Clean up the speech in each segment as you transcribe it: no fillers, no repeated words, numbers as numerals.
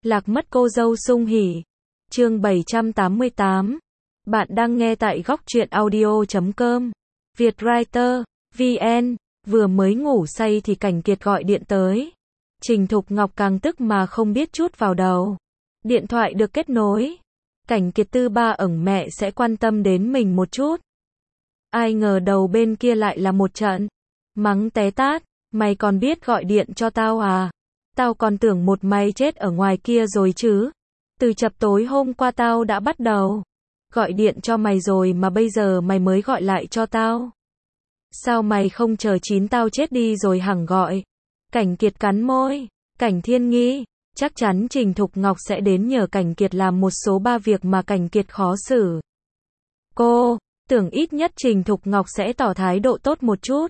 Lạc mất cô dâu sung hỉ. Chương 788. Bạn đang nghe tại góc truyện audio.com. Vietwriter, VN. Vừa mới ngủ say thì Cảnh Kiệt gọi điện tới. Trình Thục Ngọc càng tức mà không biết chút vào đầu. Điện thoại được kết nối. Cảnh Kiệt tư ba ẩn mẹ sẽ quan tâm đến mình một chút. Ai ngờ đầu bên kia lại là một trận mắng té tát. Mày còn biết gọi điện cho tao à? Tao còn tưởng một mày chết ở ngoài kia rồi chứ. Từ chập tối hôm qua tao đã bắt đầu gọi điện cho mày rồi mà bây giờ mày mới gọi lại cho tao. Sao mày không chờ chín tao chết đi rồi hẳn gọi? Cảnh Kiệt cắn môi. Cảnh Thiên nghĩ chắc chắn Trình Thục Ngọc sẽ đến nhờ Cảnh Kiệt làm một số ba việc mà Cảnh Kiệt khó xử. Cô tưởng ít nhất Trình Thục Ngọc sẽ tỏ thái độ tốt một chút.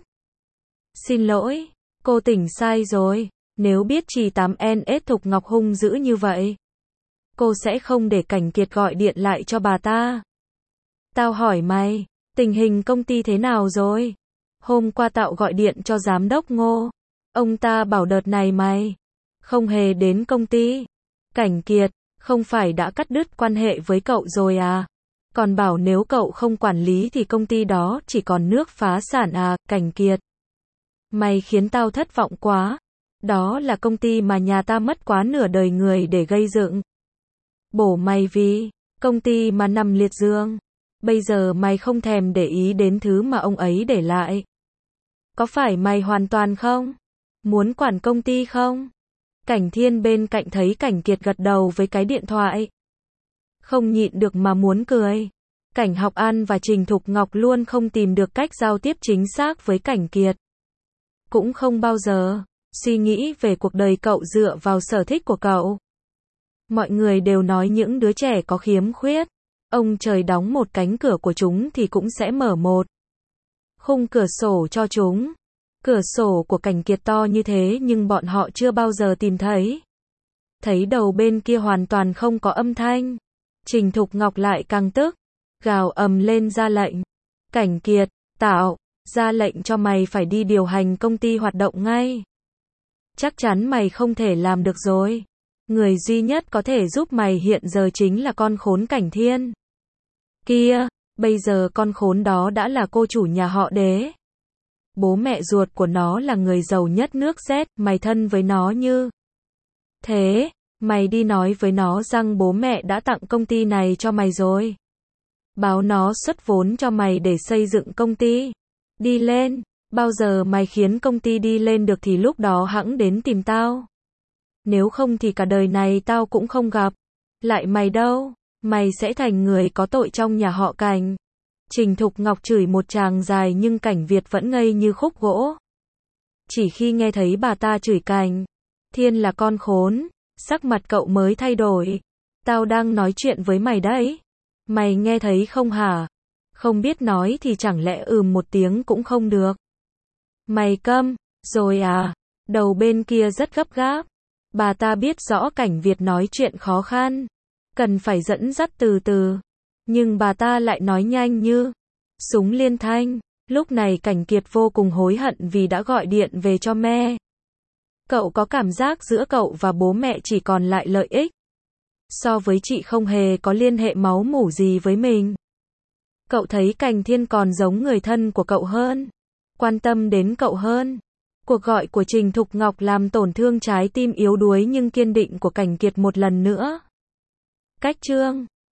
Xin lỗi, cô tỉnh sai rồi. Nếu biết chị 8NS Thục Ngọc hung dữ như vậy, cô sẽ không để Cảnh Kiệt gọi điện lại cho bà ta. Tao hỏi mày, tình hình công ty thế nào rồi? Hôm qua tao gọi điện cho giám đốc Ngô. Ông ta bảo đợt này mày không hề đến công ty. Cảnh Kiệt, không phải đã cắt đứt quan hệ với cậu rồi à? Còn bảo nếu cậu không quản lý thì công ty đó chỉ còn nước phá sản à? Cảnh Kiệt, mày khiến tao thất vọng quá. Đó là công ty mà nhà ta mất quá nửa đời người để gây dựng. Bổ mày vì công ty mà nằm liệt giường. Bây giờ mày không thèm để ý đến thứ mà ông ấy để lại. Có phải mày hoàn toàn không muốn quản công ty không? Cảnh Thiên bên cạnh thấy Cảnh Kiệt gật đầu với cái điện thoại, không nhịn được mà muốn cười. Cảnh Học An và Trình Thục Ngọc luôn không tìm được cách giao tiếp chính xác với Cảnh Kiệt. Cũng không bao giờ suy nghĩ về cuộc đời cậu dựa vào sở thích của cậu. Mọi người đều nói những đứa trẻ có khiếm khuyết. Ông trời đóng một cánh cửa của chúng thì cũng sẽ mở một khung cửa sổ cho chúng. Cửa sổ của Cảnh Kiệt to như thế nhưng bọn họ chưa bao giờ tìm thấy. Thấy đầu bên kia hoàn toàn không có âm thanh, Trình Thục Ngọc lại càng tức, gào ầm lên ra lệnh. Cảnh Kiệt, tạo ra lệnh cho mày phải đi điều hành công ty hoạt động ngay. Chắc chắn mày không thể làm được rồi. Người duy nhất có thể giúp mày hiện giờ chính là con khốn Cảnh Thiên kia. Bây giờ con khốn đó đã là cô chủ nhà họ Đế. Bố mẹ ruột của nó là người giàu nhất nước Z. Mày thân với nó như thế, mày đi nói với nó rằng bố mẹ đã tặng công ty này cho mày rồi. Báo nó xuất vốn cho mày để xây dựng công ty đi lên. Bao giờ mày khiến công ty đi lên được thì lúc đó hẵng đến tìm tao. Nếu không thì cả đời này tao cũng không gặp lại mày đâu. Mày sẽ thành người có tội trong nhà họ Cảnh. Trình Thục Ngọc chửi một tràng dài nhưng Cảnh Việt vẫn ngây như khúc gỗ. Chỉ khi nghe thấy bà ta chửi Cảnh Thiên là con khốn, sắc mặt cậu mới thay đổi. Tao đang nói chuyện với mày đấy. Mày nghe thấy không hả? Không biết nói thì chẳng lẽ một tiếng cũng không được. Mày câm rồi à? Đầu bên kia rất gấp gáp. Bà ta biết rõ Cảnh Việt nói chuyện khó khăn, cần phải dẫn dắt từ từ. Nhưng bà ta lại nói nhanh như súng liên thanh. Lúc này Cảnh Kiệt vô cùng hối hận vì đã gọi điện về cho mẹ. Cậu có cảm giác giữa cậu và bố mẹ chỉ còn lại lợi ích. So với chị không hề có liên hệ máu mủ gì với mình. Cậu thấy Cảnh Thiên còn giống người thân của cậu hơn, quan tâm đến cậu hơn. Cuộc gọi của Trình Thục Ngọc làm tổn thương trái tim yếu đuối nhưng kiên định của Cảnh Kiệt một lần nữa. Cách chương